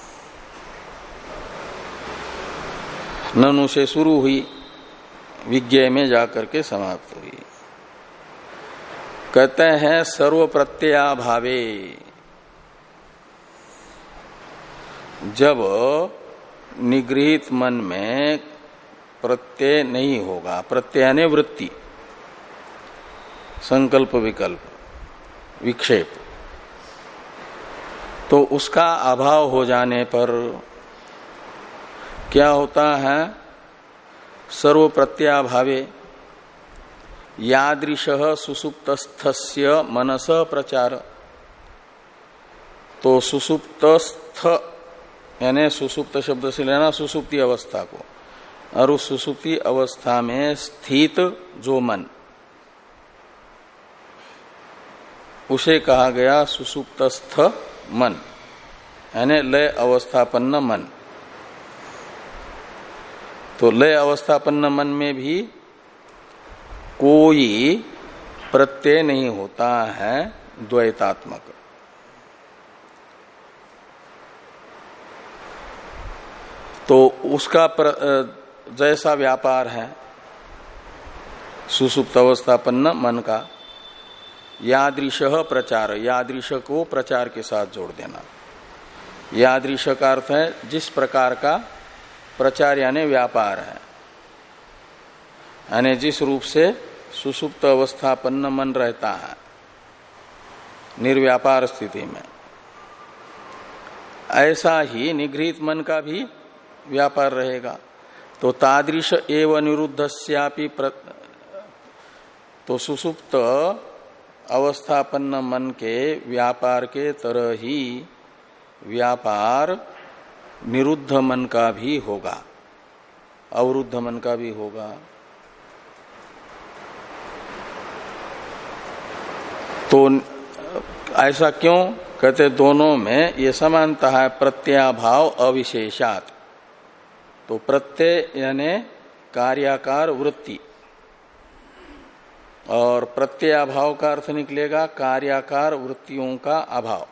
ननु से शुरू हुई, विज्ञेय में जाकर के समाप्त हुई। कहते हैं सर्व प्रत्ययाभावे, जब निगृहीत मन में प्रत्यय नहीं होगा, प्रत्यय यानी वृत्ति, संकल्प विकल्प विक्षेप, तो उसका अभाव हो जाने पर क्या होता है? सर्व प्रत्ययाभावे यादृशः सुसुप्तस्थस्य मनस प्रचार। तो सुसुप्तस्थ यानी सुसुप्त शब्द से लेना सुसुप्ति अवस्था को, और उस सुसुप्ति अवस्था में स्थित जो मन, उसे कहा गया सुसुप्तस्थ मन, यानी लय अवस्थापन्न मन। तो लय अवस्थापन्न मन में भी कोई प्रत्यय नहीं होता है द्वैतात्मक। तो उसका प्र, जैसा व्यापार है सुसुप्त अवस्थापन्न मन का, यादृशः प्रचार, यादृश को प्रचार के साथ जोड़ देना। यादृश का अर्थ है जिस प्रकार का प्रचार यानी व्यापार है, यानी जिस रूप से सुसुप्त अवस्थापन्न मन रहता है निर्व्यापार स्थिति में, ऐसा ही निगृहीत मन का भी व्यापार रहेगा। तो तादृश एव निरुद्धस्यापि प्र... तो सुसुप्त अवस्थापन्न मन के व्यापार के तरह ही व्यापार निरुद्ध मन का भी होगा, अवरुद्ध मन का भी होगा। तो ऐसा क्यों कहते? दोनों में ये समानता है, प्रत्याभाव अविशेषात। तो प्रत्यय यानी कार्याकार वृत्ति, और प्रत्ययाभाव का अर्थ निकलेगा कार्याकार वृत्तियों का अभाव,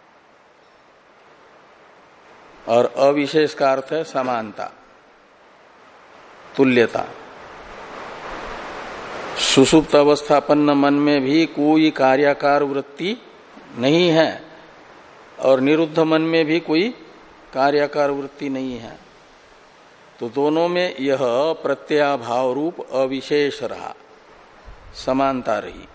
और अविशेष का अर्थ है समानता, तुल्यता। सुसुप्त अवस्थापन्न मन में भी कोई कार्याकार वृत्ति नहीं है, और निरुद्ध मन में भी कोई कार्याकार वृत्ति नहीं है। तो दोनों में यह प्रत्ययाभाव रूप अविशेष रहा, समानता रही।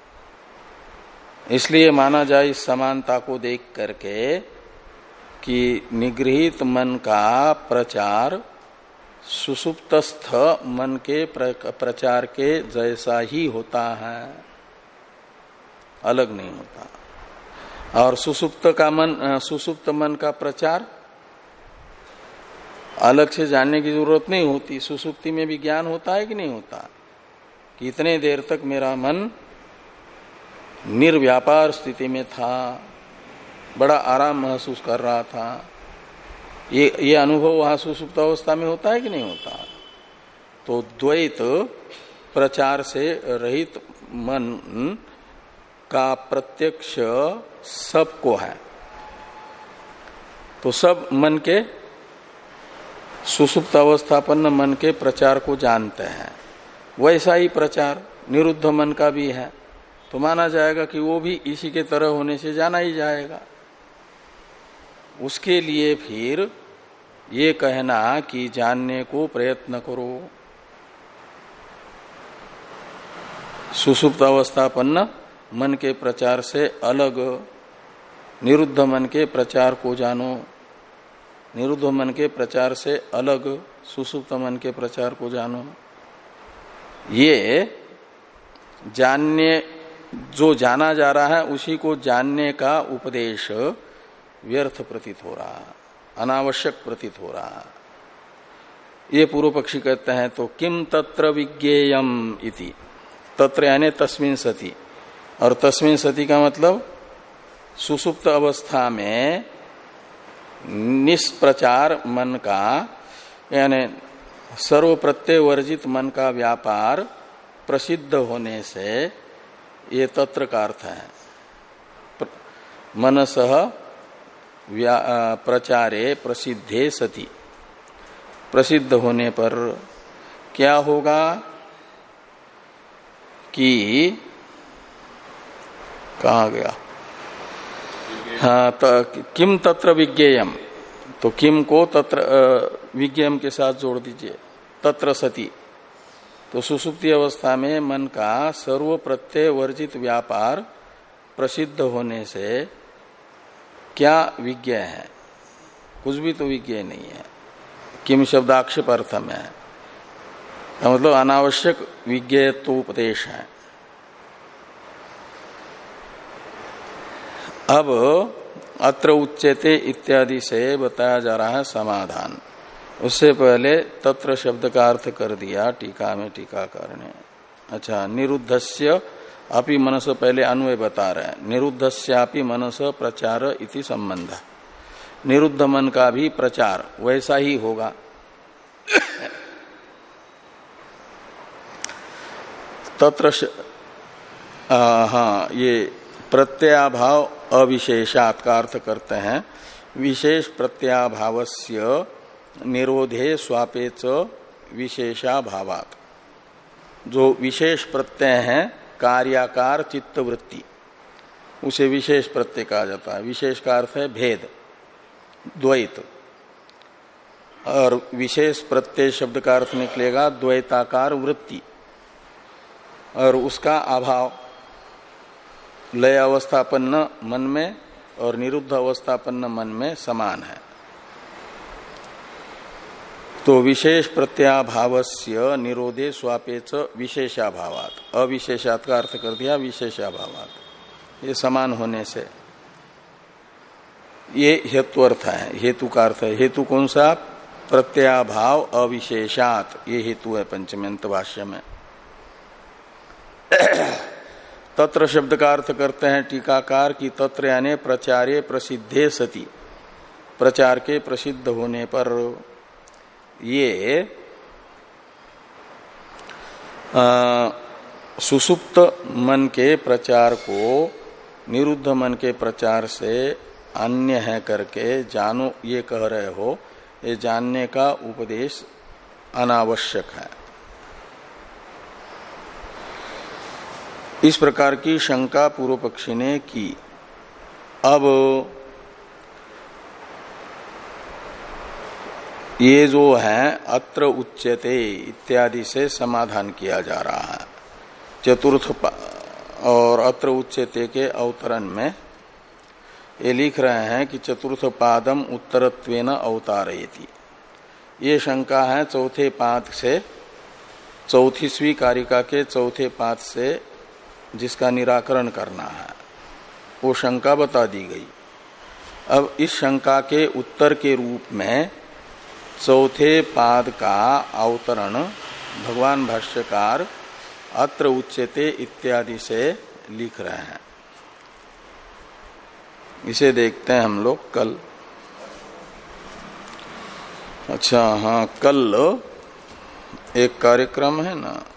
इसलिए माना जाए इस समानता को देख करके कि निगृहीत मन का प्रचार सुसुप्तस्थ मन के प्रचार के जैसा ही होता है, अलग नहीं होता। और सुसुप्त का मन, सुसुप्त मन का प्रचार अलग से जानने की जरूरत नहीं होती। सुसुप्ति में भी ज्ञान होता है कि नहीं होता, कि इतने देर तक मेरा मन निर्व्यापार स्थिति में था, बड़ा आराम महसूस कर रहा था। ये ये अनुभव वहां सुसुप्त अवस्था में होता है कि नहीं होता। तो द्वैत प्रचार से रहित मन का प्रत्यक्ष सबको है। तो सब मन के सुसुप्त अवस्थापन्न मन के प्रचार को जानते हैं। वैसा ही प्रचार निरुद्ध मन का भी है, तो माना जाएगा कि वो भी इसी के तरह होने से जाना ही जाएगा। उसके लिए फिर ये कहना कि जानने को प्रयत्न करो, सुसुप्त अवस्थापन्न मन के प्रचार से अलग निरुद्ध मन के प्रचार को जानो, निरुद्ध मन के प्रचार से अलग सुसुप्त मन के प्रचार को जानो। ये जानने, जो जाना जा रहा है उसी को जानने का उपदेश व्यर्थ प्रतीत हो रहा है, अनावश्यक प्रतीत हो रहा है। ये पूर्व पक्षी कहते हैं तो किम तत्र विज्ञेयम इति, तत्र यानी तस्मिन् सति, और तस्मिन् सति का मतलब सुसुप्त अवस्था में निष्प्रचार मन का यानी सर्व प्रत्यय वर्जित मन का व्यापार प्रसिद्ध होने से ये तत्र का अर्थ है। मनसः प्रचारे प्रसिद्धे सति, प्रसिद्ध होने पर क्या होगा कि कहा गया, हाँ तो किम तत्र विज्ञेयम, तो किम को तत्र विज्ञेयम के साथ जोड़ दीजिए, तत्र सति। तो सुसुप्ति अवस्था में मन का सर्व प्रत्यय वर्जित व्यापार प्रसिद्ध होने से क्या विज्ञेय है, कुछ भी तो विज्ञेय नहीं है। किम शब्दाक्षेप अर्थ में है, मतलब अनावश्यक विज्ञेय तो उपदेश है। अब अत्र उच्यते इत्यादि से बताया जा रहा है समाधान। उससे पहले तत्र शब्द का अर्थ कर दिया टीका में टीकाकार ने। अच्छा, निरुद्धस्य अपि मनस, पहले अन्वय बता रहे हैं। निरुद्धस्यापि मनस प्रचार इति संबंध, निरुद्ध मन का भी प्रचार वैसा ही होगा। तत्र हाँ, ये प्रत्ययाभाव अविशेषात का अर्थ करते हैं। विशेष प्रत्ययाभावस्य निरोधे स्वापेच विशेषाभावात, जो विशेष प्रत्यय है कार्याकार चित्तवृत्ति, उसे विशेष प्रत्यय कहा जाता है। विशेष का अर्थ है भेद, द्वैत, और विशेष प्रत्यय शब्द का अर्थ निकलेगा द्वैताकार वृत्ति, और उसका अभाव लय अवस्थापन्न मन में और निरुद्ध अवस्थापन्न मन में समान है। तो विशेष प्रत्याभावस्य निरोधे स्वापेच विशेषाभावात, अविशेषात का अर्थ कर दिया विशेषाभावात, ये समान होने से ये हेतु अर्थ है। हेतु का अर्थ है, हेतु कौन सा, प्रत्याभाव अविशेषात, ये हेतु है पंचमेंत भाष्य में। तत्र शब्द का अर्थ करते हैं टीकाकार की तत्र यानी प्रचारे प्रसिद्धे सति, प्रचार के प्रसिद्ध होने पर। ये आ, सुसुप्त मन के प्रचार को निरुद्ध मन के प्रचार से अन्य है करके जानो, ये कह रहे हो, ये जानने का उपदेश अनावश्यक है। इस प्रकार की शंका पूर्व पक्षी ने की। अब ये जो है अत्र उच्यते इत्यादि से समाधान किया जा रहा है। चतुर्थ और अत्र उच्यते के अवतरण में ये लिख रहे हैं कि चतुर्थ पादम उत्तरत्वेन अवतारयति। ये शंका है चौथे पाद से, चौथीसवीं कारिका के चौथे पाद से जिसका निराकरण करना है, वो शंका बता दी गई। अब इस शंका के उत्तर के रूप में चौथे पाद का अवतरण भगवान भाष्यकार अत्र उच्यते इत्यादि से लिख रहे हैं। इसे देखते हैं हम लोग कल। अच्छा हाँ, कल एक कार्यक्रम है ना,